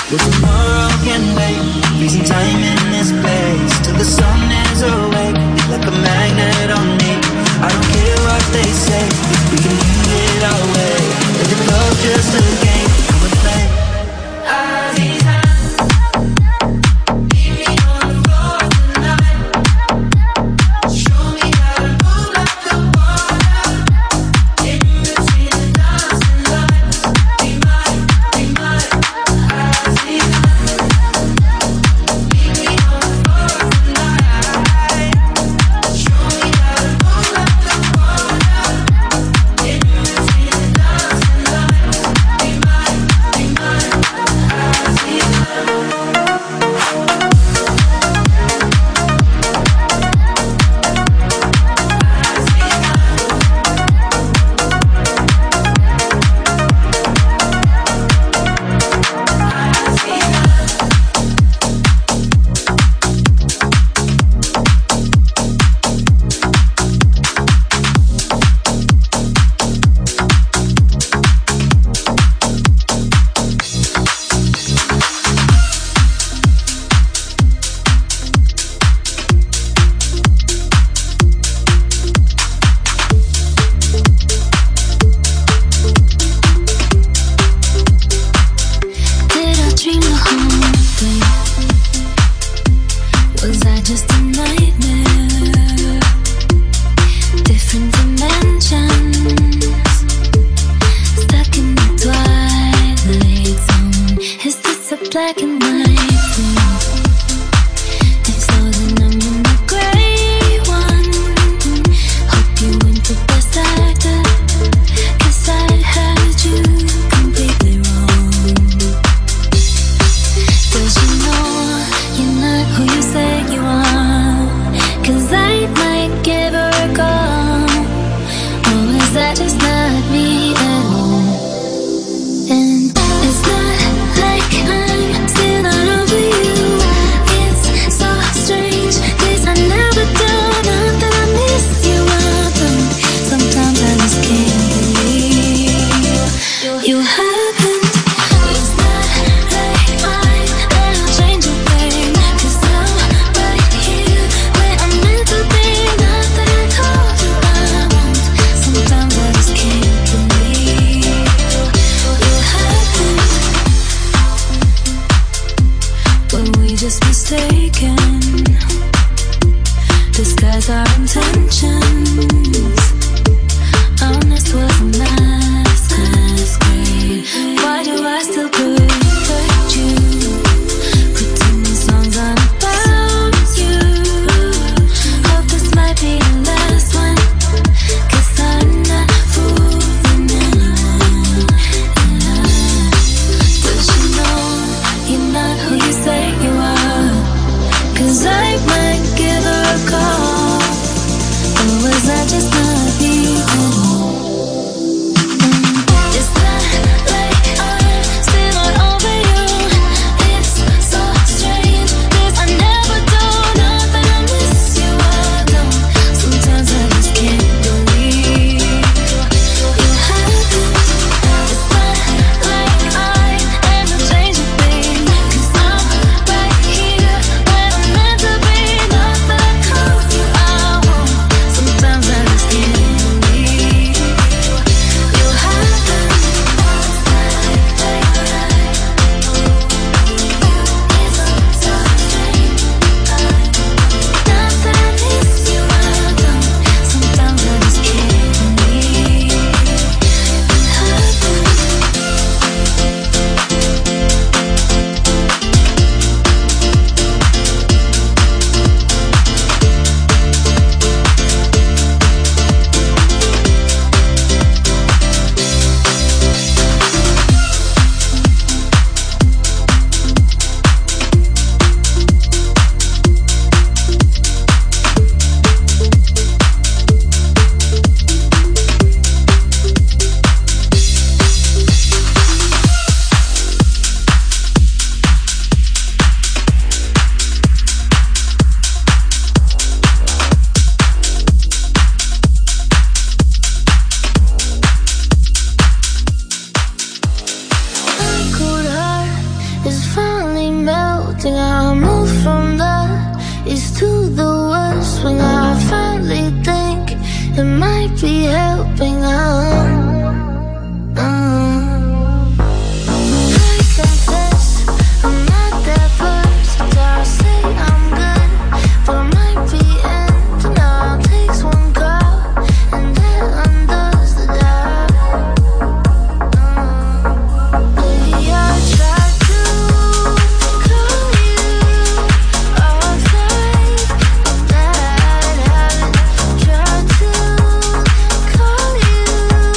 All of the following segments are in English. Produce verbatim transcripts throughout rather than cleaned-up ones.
Well, tomorrow can wait. Freezing time in this place till the sun is awake. You're like a magnet on me. I don't care what they say. We can leave it our way. Is it love just a game we play? Aziza, leave me on the floor tonight. Show me how to move like the water. In between the dancing lights. Be mine, be mine. Aziza, leave me on the floor tonight. Show me how to move like the water. In between the dancing lights. Be mine, be mine. Aziza. Did I dream the whole thing? Was I just a nightmare? Different dimensions, stuck in the twilight zone. Is this a black and white thing? If so, then I'm in the gray one. Hope you went the best actor, 'cause I had you completely wrong. Does you know you're not who you say you are? 'Cause I might give her a call. Or is that just not me at all? And it's not like I'm still not over you. It's so strange, 'cause I never do. Not that I miss you, I don't. Sometimes I just can't believe you happened. It's not like mine, that'll change a thing. 'Cause I'm right here where I'm meant to be. Not that I told you I won't. Sometimes I just can't believe you happened. Were we just mistaken? Disguise our intentions. Honest was a masquerade. Why do I still protect you? Pretending songs aren't about you. Hope this might be the last one, 'cause I'm not fooling anyone. Does you know you're not who you say you are? 'Cause I might give her a call. Or think I moved from the east to the west when I finally think it might be helping out. Uh, I confess I'm not that versatile. Say I'm good, but I might be ending all. Takes one call and that undoes the doubt. Uh, baby, I tried to call you all night, but that I haven't tried to call you.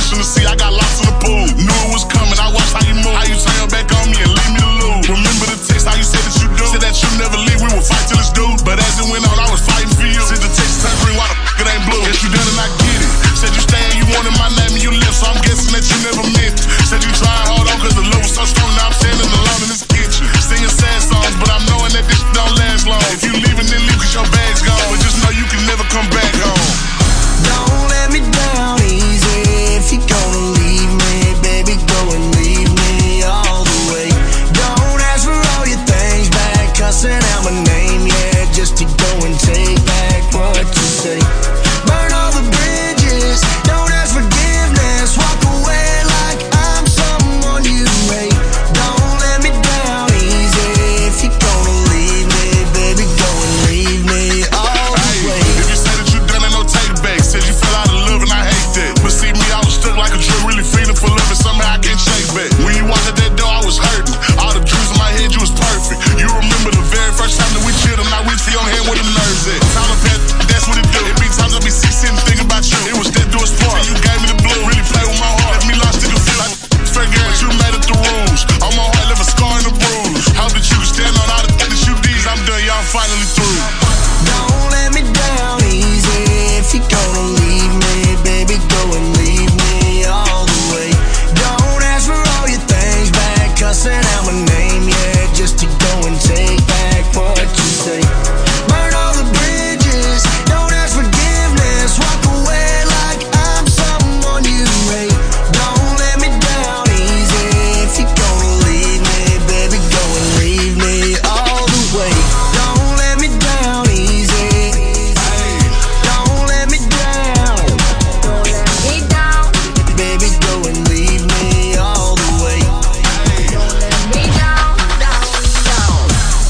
fish in the sea, I got lost in the pool. Knew it was coming, I watched how you move. How you turn your back on me and leave me to lose. Remember the text, how you said that you do. Said that you never leave, we will fight till it's due. But as it went on, I was fighting for you. Said the text turn green, why the f*** it ain't blue? Guess you done and I get it. Said you stay and you wanted my name and you left, so I'm guessing that you never meant it. Said you tried hard on cause the love was so strong, now I'm standing alone in this kitchen. Singing sad songs, but I'm knowing that this don't last long. If you leaving, then leave cause your bag's gone. But just know you can never come back home. Don't let me down easy. If you're gonna leave me, baby, go and leave me all the way. Don't ask for all your things back, cussing out my name, yeah, just to go and take back what you say. Burn all the bridges, don't ask forgiveness, walk away like I'm someone you hate. Don't let me down easy. If you're gonna leave me, baby, go and leave me all the way. If you say that you done it, no take back. Said you fell out of love and I hate that. But see me, I was stuck like a drug, really feeling for love and somehow I can't shake back. When you walked out that door, I was hurting. All the dreams in my head, you was perfect. You remember the very first time that we chilled and I reached for your hand where the nerves at. Time to pass, that's what it do. It be times I be sick sitting thinking about you. It was that do us part. You gave me the blue, really play with my heart. Left me lost in the field like fair game, but you made it the rules. On my heart, left a scar and a bruise. Hope that you can stand on all the things that you did. I'm done, y'all finally through. Don't let me down easy. If you're gonna leave me, baby, go and leave me all the way. Don't ask for all your things back, cussing out my name, yeah, just to go and take back what you say. Burn all the bridges, don't ask forgiveness, walk away like I'm someone you hate. Don't let me down easy. If you're gonna leave me, baby, go and leave me all the way. Don't let me down easy. Don't let me down. Don't let me down. Baby, go and leave me all the way. Don't let me down, down, down.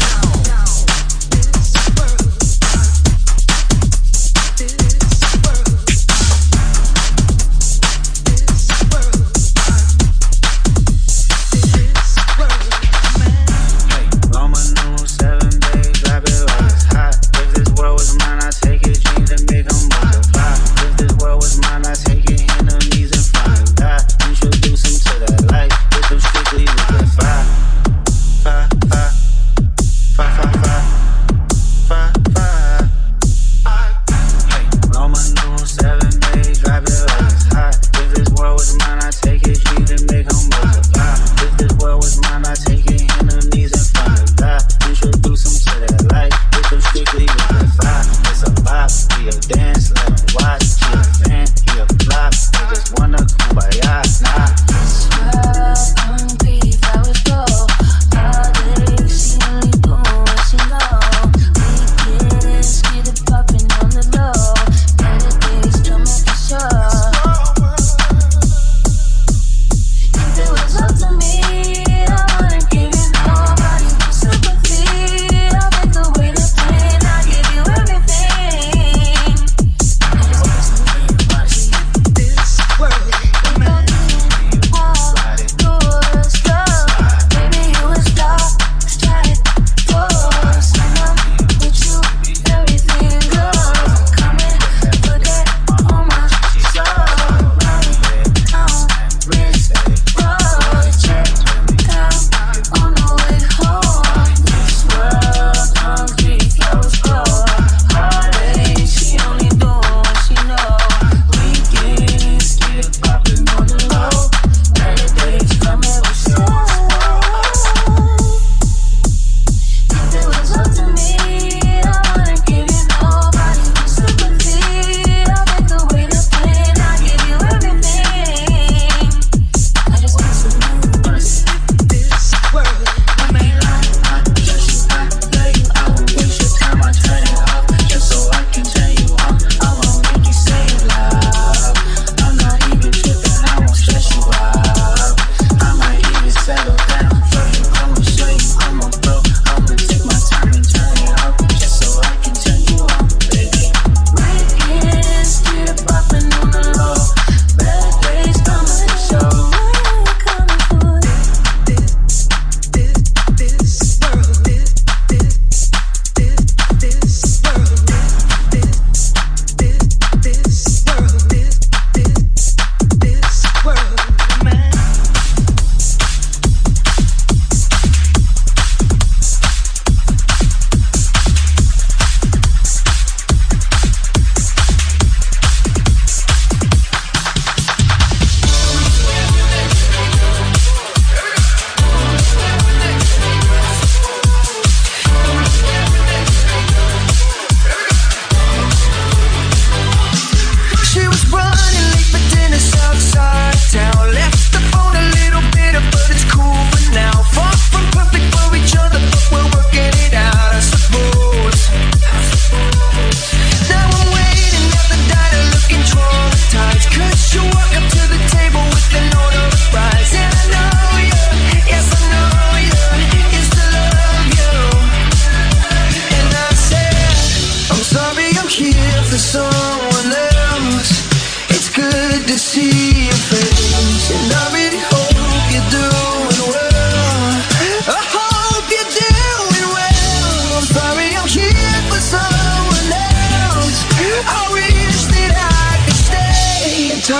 Loma new seven, babe, drop it like it's hot. If this world was mine, I take it, dreams and make them multiply. If this world was mine, I take it, enemies in front of God. Introduce them to that life, hit them strictly with that fire. Fire, fire, fire, fire, fire, fire, fire. Hey, Loma new seven, babe, drop it like it's hot. If this world was mine, I take it, dreams and make them multiply. If this world was mine, I take it, enemies in front of God. Introduce them to that life, hit them strictly with that fire. It's a bop, we a dance, let them watch. She a fan, he a flop, they just wanna kumbaya, nah. Hungry flowers grow. All day she only doing what she know. Weekends get it poppin' on the low. Better days coming for sure. If it was up to me, I wouldn't give it nobody but sympathy. I'll take away the pain, I'll give you everything. I just want something about you. This world, it gon' be all yours, love. Baby, you a star, strike force. When I'm with you, everything goes. Come and put that on my soul. Running down wrist road, check down on the way home. This world hungry, flowers grow. Heartache, she only doing what she know. Weekends get it poppin' on the low. Better days coming with sure. If it was up to me, I wouldn't give you nobody but sympathy. I'll take away the pain, I'll give you everything. I just want some news. This world, we may lie, I trust you, I love you, I won't waste your time, I turn it off just so I can turn you on. I won't make you say it loud. I'm not even tripping, I won't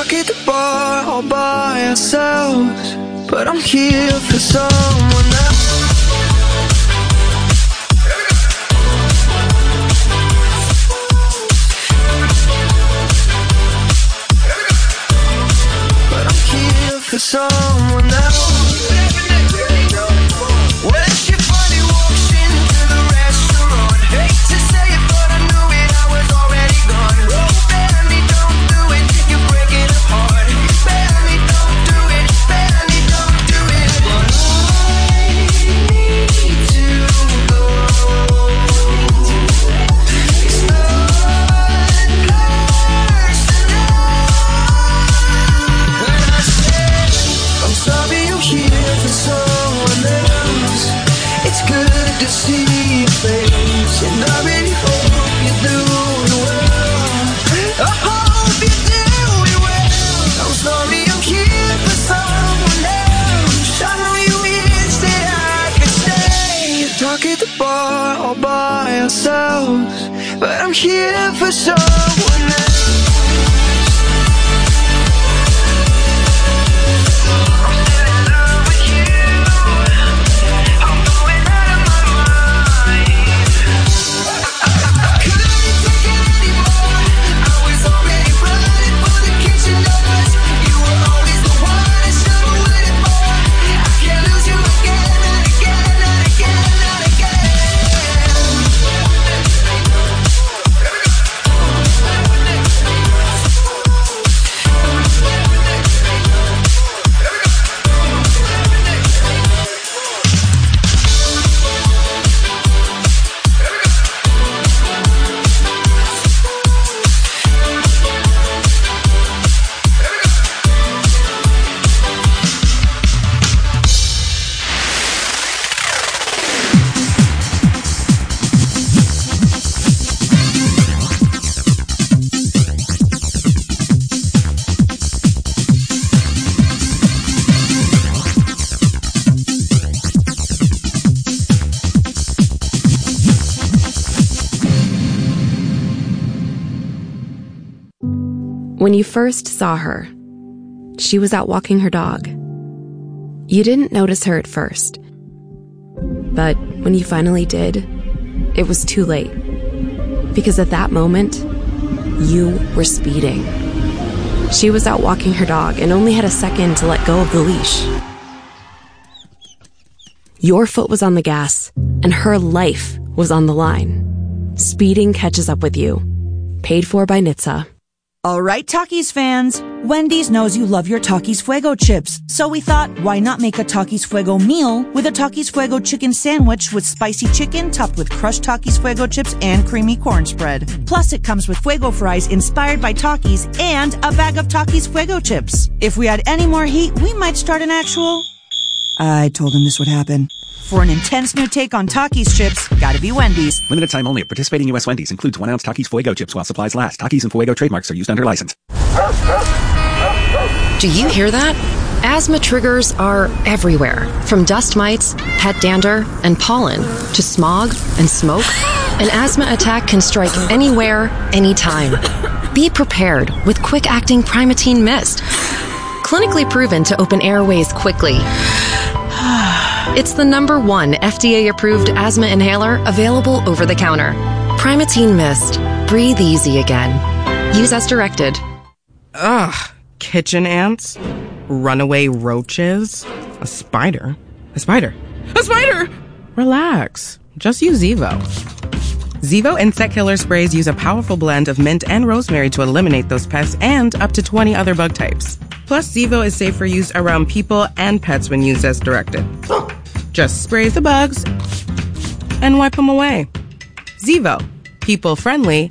talk at the bar all by ourselves, but I'm here for someone else. But I'm here for someone else. When she finally walks into the restaurant, hate to say it, but I knew it, I was already gone. Oh, baby, don't do it, you're breaking apart. Baby, don't do it, baby, don't do it. But I need to go. It's not personal. When I said I'm sorry, I'm here for someone else, it's good to see your face, and I really hope you're doing well. I hope you're doing well. I'm sorry, I'm here for someone else. I know you wish that I could stay, talk at the bar all by ourselves, but I'm here for someone else. When you first saw her, she was out walking her dog. You didn't notice her at first. But when you finally did, it was too late. Because at that moment, you were speeding. She was out walking her dog and only had a second to let go of the leash. Your foot was on the gas, and her life was on the line. Speeding catches up with you. Paid for by N H T S A. All right, Takis fans. Wendy's knows you love your Takis Fuego chips. So we thought, why not make a Takis Fuego meal with a Takis Fuego chicken sandwich with spicy chicken topped with crushed Takis Fuego chips and creamy corn spread. Plus, it comes with Fuego fries inspired by Takis and a bag of Takis Fuego chips. If we had any more heat, we might start an actual... I told him this would happen. For an intense new take on Takis chips, gotta be Wendy's. Limited time only at participating U S Wendy's. Includes one ounce Takis Fuego chips while supplies last. Takis and Fuego trademarks are used under license. Do you hear that? Asthma triggers are everywhere. From dust mites, pet dander, and pollen, to smog and smoke. An asthma attack can strike anywhere, anytime. Be prepared with quick-acting Primatene Mist. Clinically proven to open airways quickly. It's the number one F D A-approved asthma inhaler available over the counter. Primatene Mist. Breathe easy again. Use as directed. Ugh. Kitchen ants. Runaway roaches. A spider. A spider. A spider! Relax. Just use Zevo. Zevo insect killer sprays use a powerful blend of mint and rosemary to eliminate those pests and up to twenty other bug types. Plus, Zevo is safe for use around people and pets when used as directed. Just spray the bugs and wipe them away. Zevo. People friendly